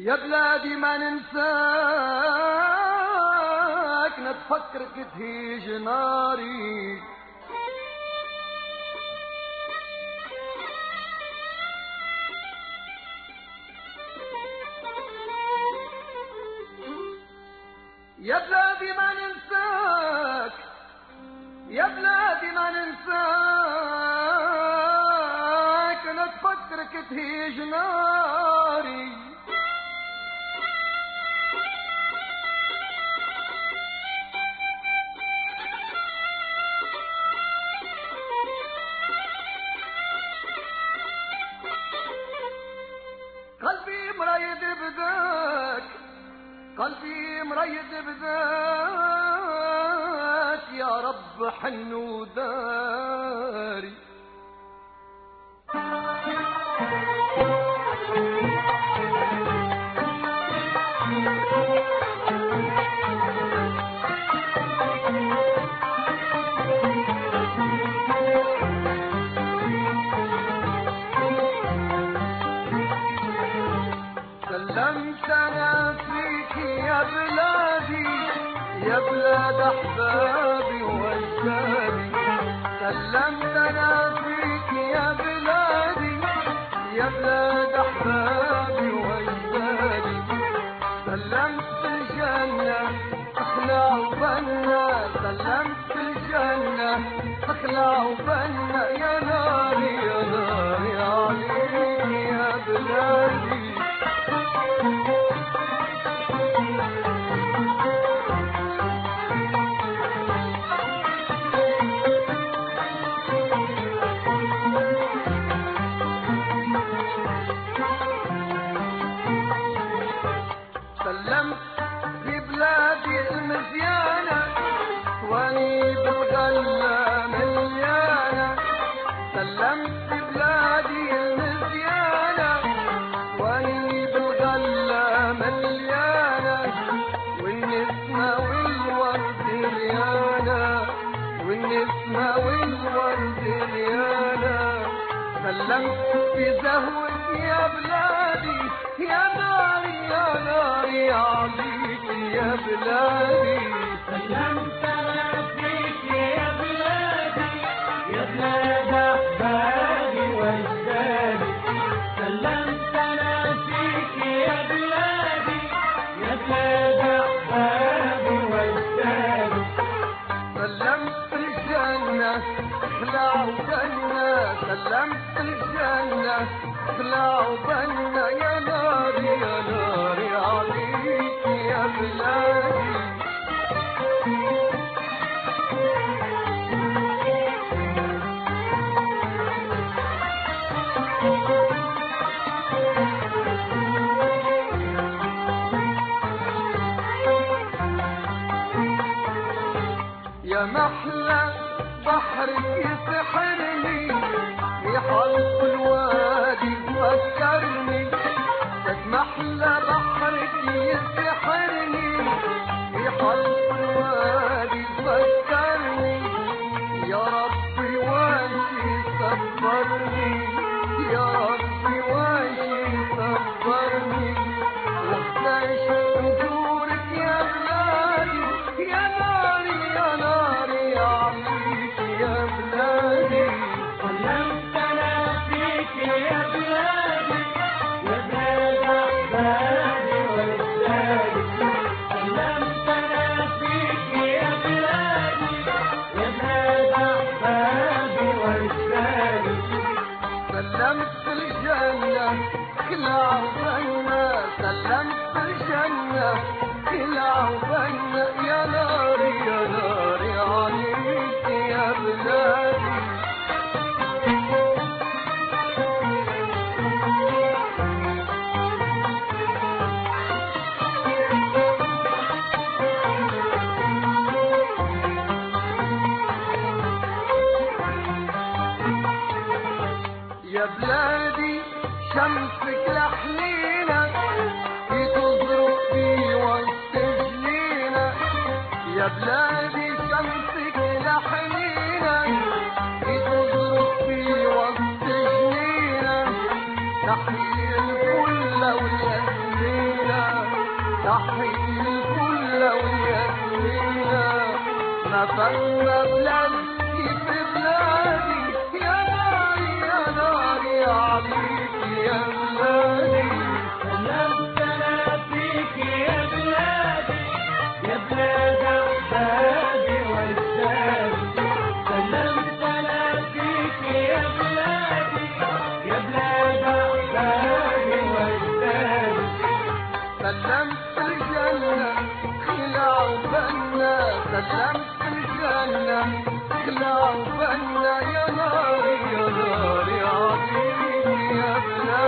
يا بلادي ما ننساك، نتفكرك تهيج ناري. يا بلادي ما ننساك، يا بلادي ما ننساك، نتفكرك تهيج ناري. قلبي مريد بذاك، قلبي مريد بذاك، يا رب حن وداري. سلمت انا فيك يا بلادي، يا بلاد احبابي واجدادي. سلمت انا فيك يا بلادي، يا بلاد احبابي واجدادي. سلمت الجنة اخلع وبنا، سلمت الجنة اخلع وبنا، يا ناري يا ناري عليك يا بلادي. سلمت في بلادي المزيانة واني بالغلة مليانة. سلمت في بلادي المزيانة واني بالغلة مليانة. والنسمة والورد ريانة، والنسمة والورد ريانة. سلمت في زهوك يا بلادي، يا ناري يا ناري عليك يا بلادي. سلمت انا فيك يا بلادي، يا بلاد احبابي واجدادي. سلمت انا فيك يا بلادي، يا بلاد احبابي واجدادي. سلمت الجنة اخلع وبنا، سلمت الجنة اخلع وبنا، يا ناري يا ناري عليك يا بلادي. يا محلى بحرك يسحرني، في حلق الوادي فكرني. قد محلى بحرك يسحرني، في حلق الوادي فكرني. يا ربي واشي صبرني، يا ربي واشي صبرني. واحتاج حضورك يا بلادي، يا ناري يا ناري عليك يا بلادي. سلمت انا فيك يا بلادي، يا بلاد احبابي واجدادي. سلمت انا فيك يا بلادي، يا بلاد احبابي واجدادي. سلمت الجنة اخلع وبنا، سلمت الجنة اخلع وبنا، يا ناري يا ناري عليك يا بلادي. يا بلادي شمسك لحنينا، في تزرق في وسط جنينا. يا بلادي شمسك لحنينا، في تزرق في وسط جنينا. تحيي الفل والياسمين، تحيي الكل ويسمينا نفسنا بلادي في بلادي يا ناري يا ناري عليك يا بلادي سلمت انا فيك يا بلادي يا بلاد احبابي واجدادي سلمت انا فيك يا بلادي يا بلاد احبابي واجدادي سلمت الجنة خلع وبنا سلمت الجنة خلع وبنا يا ناري يا ناري عليك يا بلادي